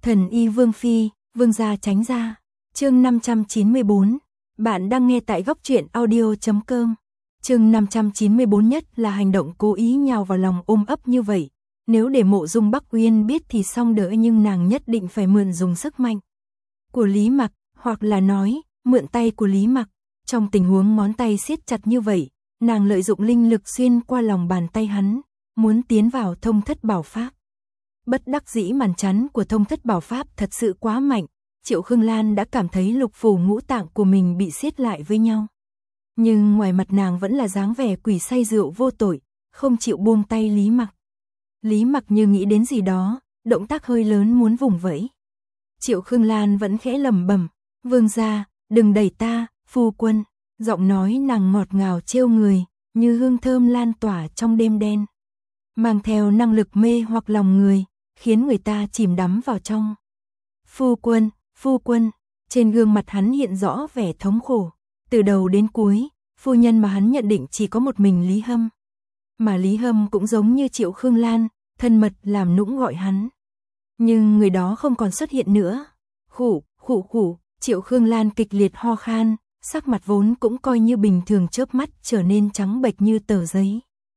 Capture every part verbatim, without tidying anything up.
Thần y Vương Phi, Vương gia tránh ra. Chương năm trăm chín mươi bốn. Bạn đang nghe tại góc truyện audio chấm com. Chương năm trăm chín mươi bốn nhất là hành động cố ý nhào vào lòng ôm ấp như vậy. Nếu để Mộ Dung Bắc Uyên biết thì xong đỡ, nhưng nàng nhất định phải mượn dùng sức mạnh của Lý Mặc, hoặc là nói, mượn tay của Lý Mặc. Trong tình huống ngón tay siết chặt như vậy, nàng lợi dụng linh lực xuyên qua lòng bàn tay hắn, muốn tiến vào thông thất bảo pháp. Bất đắc dĩ màn chắn của thông thất bảo pháp thật sự quá mạnh, Triệu Khương Lan đã cảm thấy lục phủ ngũ tạng của mình bị siết lại với nhau. Nhưng ngoài mặt nàng vẫn là dáng vẻ quỷ say rượu vô tội, không chịu buông tay Lý Mặc. Lý Mặc như nghĩ đến gì đó, động tác hơi lớn muốn vùng vẫy. Triệu Khương Lan vẫn khẽ lẩm bẩm, "Vương gia, đừng đẩy ta, phu quân." Giọng nói nàng ngọt ngào trêu người, như hương thơm lan tỏa trong đêm đen, mang theo năng lực mê hoặc lòng người, khiến người ta chìm đắm vào trong. "Phu quân, phu quân." Trên gương mặt hắn hiện rõ vẻ thống khổ. Từ đầu đến cuối, phu nhân mà hắn nhận định chỉ có một mình Lý Hâm. Mà Lý Hâm cũng giống như Triệu Khương Lan, thân mật làm nũng gọi hắn. Nhưng người đó không còn xuất hiện nữa. Khụ, khụ khụ, Triệu Khương Lan kịch liệt ho khan, sắc mặt vốn cũng coi như bình thường chớp mắt trở nên trắng bệch như tờ giấy.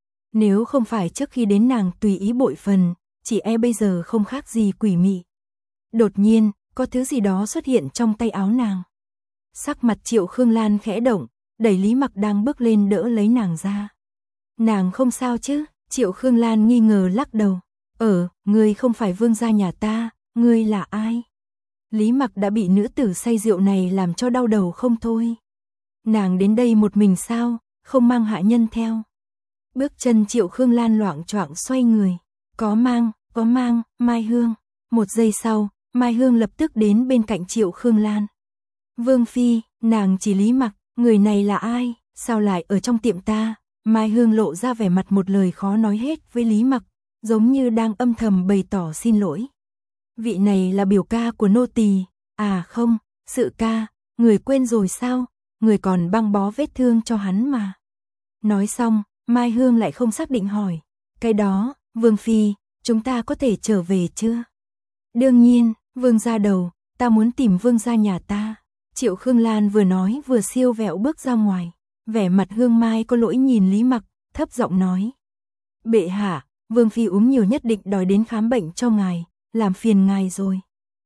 Nếu không phải trước khi đến nàng tùy ý bội phần, chỉ e bây giờ không khác gì quỷ mị. Đột nhiên, có thứ gì đó xuất hiện trong tay áo nàng. Sắc mặt Triệu Khương Lan khẽ động, đẩy Lý Mặc đang bước lên đỡ lấy nàng ra. "Nàng không sao chứ?" Triệu Khương Lan nghi ngờ lắc đầu. "Ờ, ngươi không phải vương gia nhà ta, ngươi là ai?" Lý Mặc đã bị nữ tử say rượu này làm cho đau đầu không thôi. Nàng đến đây một mình sao, không mang hạ nhân theo? Bước chân Triệu Khương Lan loạng choạng xoay người. "Có mang, có mang, Mai Hương." Một giây sau, Mai Hương lập tức đến bên cạnh Triệu Khương Lan. "Vương Phi." Nàng chỉ Lý Mặc, "Người này là ai, sao lại ở trong tiệm ta?" Mai Hương lộ ra vẻ mặt một lời khó nói hết với Lý Mặc, giống như đang âm thầm bày tỏ xin lỗi. "Vị này là biểu ca của nô tỳ." "À không, sự ca, người quên rồi sao, người còn băng bó vết thương cho hắn mà." Nói xong, Mai Hương lại không xác định hỏi, "Cái đó, Vương Phi, chúng ta có thể trở về chưa?" "Đương nhiên, vương gia đầu, ta muốn tìm vương gia nhà ta." Triệu Khương Lan vừa nói vừa siêu vẹo bước ra ngoài. Vẻ mặt Hương Mai có lỗi nhìn Lý Mặc, thấp giọng nói, "Bệ hạ, Vương Phi uống nhiều nhất định đòi đến khám bệnh cho ngài, làm phiền ngài rồi."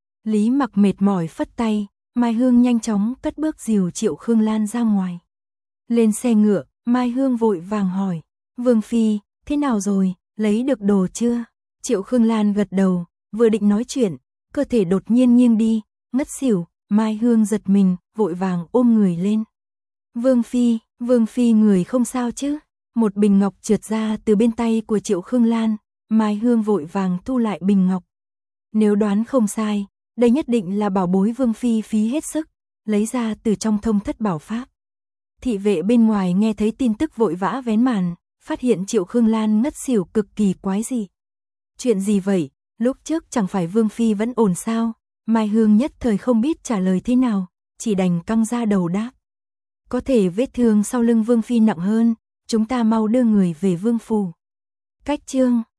Lý Mặc mệt mỏi phất tay, Mai Hương nhanh chóng cất bước dìu Triệu Khương Lan ra ngoài. Lên xe ngựa, Mai Hương vội vàng hỏi, "Vương Phi, thế nào rồi, lấy được đồ chưa?" Triệu Khương Lan gật đầu, vừa định nói chuyện, cơ thể đột nhiên nghiêng đi, ngất xỉu. Mai Hương giật mình, vội vàng ôm người lên. "Vương Phi, Vương Phi người không sao chứ?" Một bình ngọc trượt ra từ bên tay của Triệu Khương Lan, Mai Hương vội vàng thu lại bình ngọc. Nếu đoán không sai, đây nhất định là bảo bối Vương Phi phí hết sức, lấy ra từ trong thông thất bảo pháp. Thị vệ bên ngoài nghe thấy tin tức vội vã vén màn, phát hiện Triệu Khương Lan ngất xỉu cực kỳ quái dị. "Chuyện gì vậy, lúc trước chẳng phải Vương Phi vẫn ổn sao?" Mai Hương nhất thời không biết trả lời thế nào, chỉ đành căng ra đầu đáp, "Có thể vết thương sau lưng Vương Phi nặng hơn, chúng ta mau đưa người về vương phủ." Cách chương